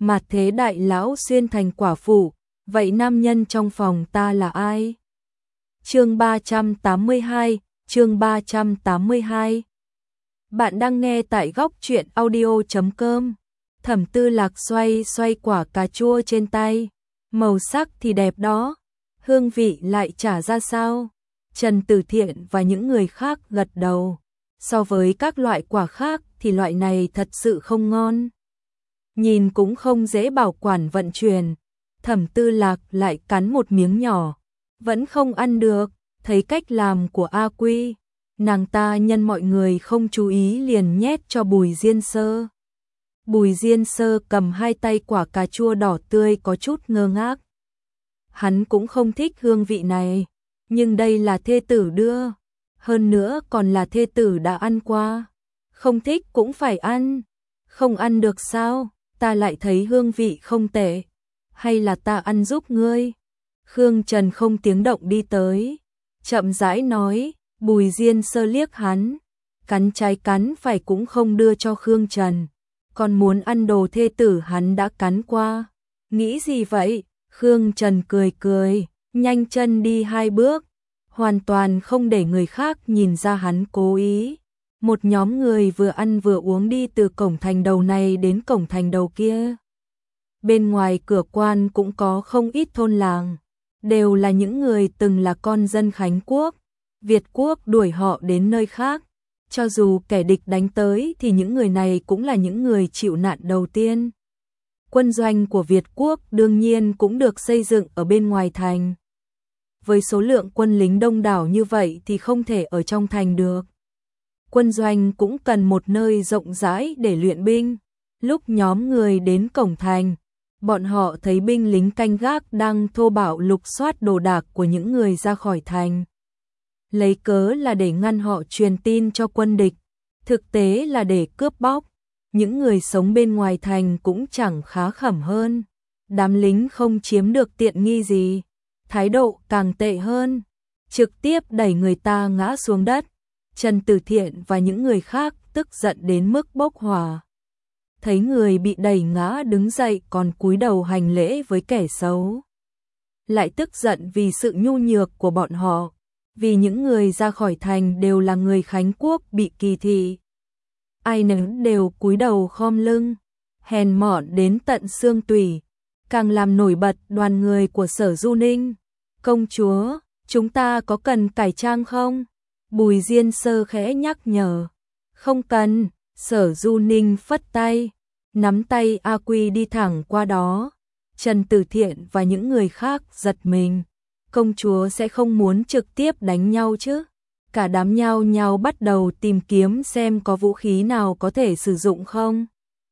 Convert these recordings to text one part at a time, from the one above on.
mà thế đại lão xuyên thành quả phụ, vậy nam nhân trong phòng ta là ai? Chương 382, chương 382. Bạn đang nghe tại góc truyện audio.com. Thẩm Tư Lạc xoay xoay quả cà chua trên tay, màu sắc thì đẹp đó, hương vị lại chả ra sao. Trần Tử Thiện và những người khác gật đầu, so với các loại quả khác thì loại này thật sự không ngon. Nhìn cũng không dễ bảo quản vận chuyển. Thẩm Tư Lạc lại cắn một miếng nhỏ, vẫn không ăn được, thấy cách làm của A Quy, nàng ta nhân mọi người không chú ý liền nhét cho Bùi Diên Sơ. Bùi Diên Sơ cầm hai tay quả cà chua đỏ tươi có chút ngơ ngác. Hắn cũng không thích hương vị này, nhưng đây là thê tử đưa, hơn nữa còn là thê tử đã ăn qua. Không thích cũng phải ăn, không ăn được sao, ta lại thấy hương vị không tệ, hay là ta ăn giúp ngươi. Khương Trần không tiếng động đi tới, chậm rãi nói. Bùi Diên Sơ liếc hắn, cắn trái cắn phải cũng không đưa cho Khương Trần, còn muốn ăn đồ thê tử hắn đã cắn qua. Nghĩ gì vậy? Khương Trần cười cười, nhanh chân đi hai bước, hoàn toàn không để người khác nhìn ra hắn cố ý. Một nhóm người vừa ăn vừa uống đi từ cổng thành đầu này đến cổng thành đầu kia. Bên ngoài cửa quan cũng có không ít thôn làng, đều là những người từng là con dân Khánh Quốc. Việt Quốc đuổi họ đến nơi khác, cho dù kẻ địch đánh tới thì những người này cũng là những người chịu nạn đầu tiên. Quân doanh của Việt Quốc đương nhiên cũng được xây dựng ở bên ngoài thành. Với số lượng quân lính đông đảo như vậy thì không thể ở trong thành được. Quân doanh cũng cần một nơi rộng rãi để luyện binh. Lúc nhóm người đến cổng thành, bọn họ thấy binh lính canh gác đang thô bạo lục soát đồ đạc của những người ra khỏi thành. Lấy cớ là để ngăn họ truyền tin cho quân địch, thực tế là để cướp bóc. Những người sống bên ngoài thành cũng chẳng khá khẩm hơn. Đám lính không chiếm được tiện nghi gì, thái độ càng tệ hơn, trực tiếp đẩy người ta ngã xuống đất. Trần Tử Thiện và những người khác tức giận đến mức bốc hỏa. Thấy người bị đẩy ngã đứng dậy còn cúi đầu hành lễ với kẻ xấu. Lại tức giận vì sự nhu nhược của bọn họ. Vì những người ra khỏi thành đều là người Khánh Quốc bị kỳ thị. Ai nấy đều cúi đầu khom lưng, hèn mọn đến tận xương tủy, càng làm nổi bật đoàn người của Sở Du Ninh. Công chúa, chúng ta có cần cải trang không? Bùi Diên Sơ khẽ nhắc nhở. Không cần, Sở Du Ninh phất tay, nắm tay A Quy đi thẳng qua đó. Trần Tử Thiện và những người khác giật mình. Công chúa sẽ không muốn trực tiếp đánh nhau chứ? Cả đám nhao nhao bắt đầu tìm kiếm xem có vũ khí nào có thể sử dụng không.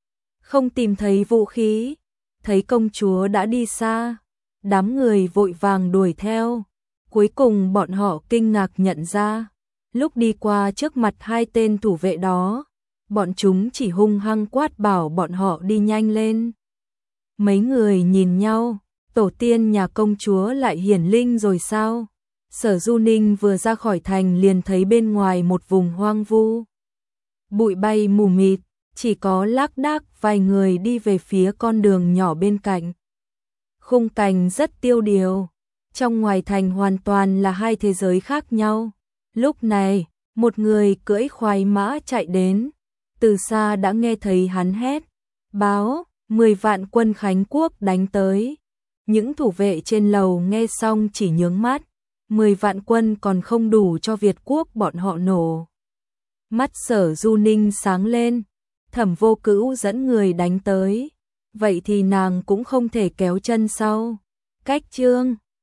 Không tìm thấy vũ khí, thấy công chúa đã đi xa, đám người vội vàng đuổi theo. Cuối cùng bọn họ kinh ngạc nhận ra, lúc đi qua trước mặt hai tên thủ vệ đó, bọn chúng chỉ hung hăng quát bảo bọn họ đi nhanh lên. Mấy người nhìn nhau. Tổ tiên nhà công chúa lại hiển linh rồi sao? Sở Du Ninh vừa ra khỏi thành liền thấy bên ngoài một vùng hoang vu. Bụi bay mù mịt, chỉ có lác đác vài người đi về phía con đường nhỏ bên cạnh. Khung cảnh rất tiêu điều, trong ngoài thành hoàn toàn là hai thế giới khác nhau. Lúc này, một người cưỡi khoái mã chạy đến, từ xa đã nghe thấy hắn hét, báo, 10 vạn quân Khánh Quốc đánh tới. Những thủ vệ trên lầu nghe xong chỉ nhướng mắt, 10 vạn quân còn không đủ cho Việt Quốc bọn họ nổ. Mắt Sở Du Ninh sáng lên, Thẩm Vô Cữu dẫn người đánh tới, vậy thì nàng cũng không thể kéo chân sau. Cách chương